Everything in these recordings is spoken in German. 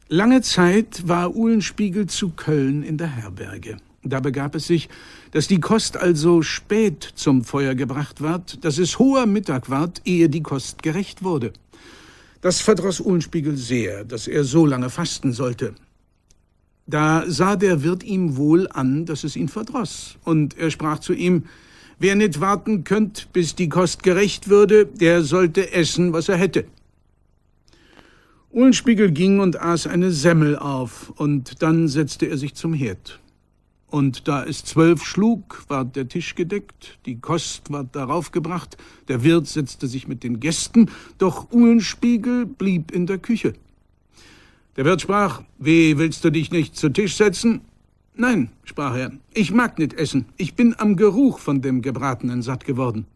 Lange Zeit war Uhlenspiegel zu Köln in der Herberge. Da begab es sich, dass die Kost also spät zum Feuer gebracht ward, dass es hoher Mittag ward, ehe die Kost gerecht wurde. Das verdroß Uhlenspiegel sehr, dass er so lange fasten sollte. Da sah der Wirt ihm wohl an, dass es ihn verdroß, und er sprach zu ihm: »Wer nicht warten könnt, bis die Kost gerecht würde, der sollte essen, was er hätte.« Uhlenspiegel ging und aß eine Semmel auf, und dann setzte er sich zum Herd. Und da es 12 schlug, ward der Tisch gedeckt, die Kost ward darauf gebracht, der Wirt setzte sich mit den Gästen, doch Uhlenspiegel blieb in der Küche. Der Wirt sprach: »Wie, willst du dich nicht zu Tisch setzen?« »Nein«, sprach er, »ich mag nicht essen, ich bin am Geruch von dem Gebratenen satt geworden.«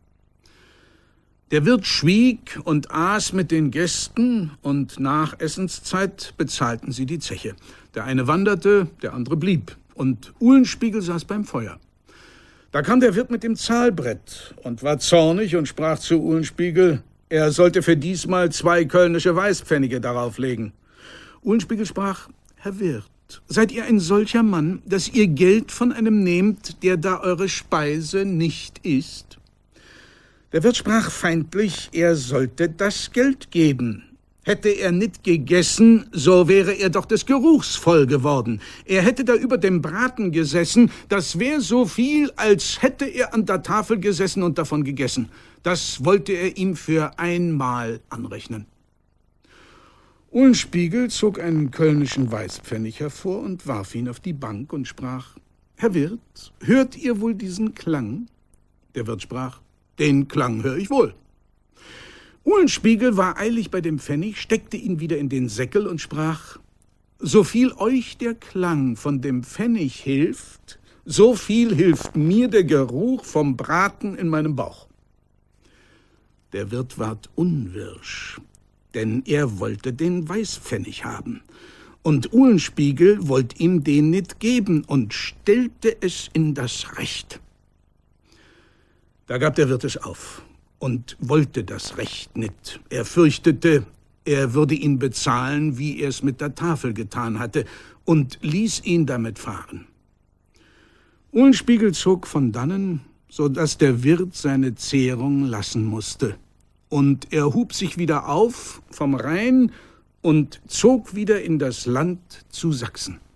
Der Wirt schwieg und aß mit den Gästen, und nach Essenszeit bezahlten sie die Zeche. Der eine wanderte, der andere blieb, und Uhlenspiegel saß beim Feuer. Da kam der Wirt mit dem Zahlbrett und war zornig und sprach zu Uhlenspiegel, er sollte für diesmal 2 kölnische Weißpfennige darauf legen. Uhlenspiegel sprach: »Herr Wirt, seid ihr ein solcher Mann, dass ihr Geld von einem nehmt, der da eure Speise nicht isst?« Der Wirt sprach feindlich, er sollte das Geld geben. Hätte er nicht gegessen, so wäre er doch des Geruchs voll geworden. Er hätte da über dem Braten gesessen, das wär so viel, als hätte er an der Tafel gesessen und davon gegessen. Das wollte er ihm für einmal anrechnen. Uhlenspiegel zog einen kölnischen Weißpfennig hervor und warf ihn auf die Bank und sprach: »Herr Wirt, hört ihr wohl diesen Klang?« Der Wirt sprach: »Den Klang höre ich wohl.« Uhlenspiegel war eilig bei dem Pfennig, steckte ihn wieder in den Säckel und sprach: »So viel euch der Klang von dem Pfennig hilft, so viel hilft mir der Geruch vom Braten in meinem Bauch.« Der Wirt ward unwirsch, denn er wollte den Weißpfennig haben. Und Uhlenspiegel wollte ihm den nicht geben und stellte es in das Recht. Da gab der Wirt es auf und wollte das Recht nicht. Er fürchtete, er würde ihn bezahlen, wie er es mit der Tafel getan hatte, und ließ ihn damit fahren. Uhlenspiegel zog von dannen, so dass der Wirt seine Zehrung lassen musste. Und er hub sich wieder auf vom Rhein und zog wieder in das Land zu Sachsen.